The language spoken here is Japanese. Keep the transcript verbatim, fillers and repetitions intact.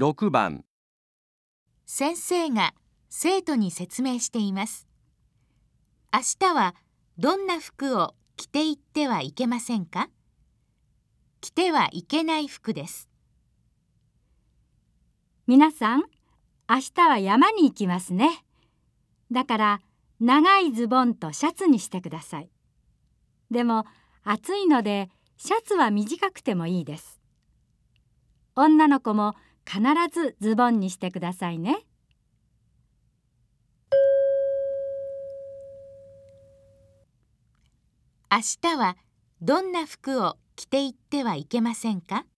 ろくばん。 先生が生徒に説明しています。明日はどんな服を着ていってはいけませんか？着てはいけない服です。 皆さん、明日は山に行きますね。だから長いズボンとシャツにしてください。でも暑いのでシャツは短くてもいいです。女の子も必ずズボンにしてくださいね。 明日はどんな服を着ていってはいけませんか？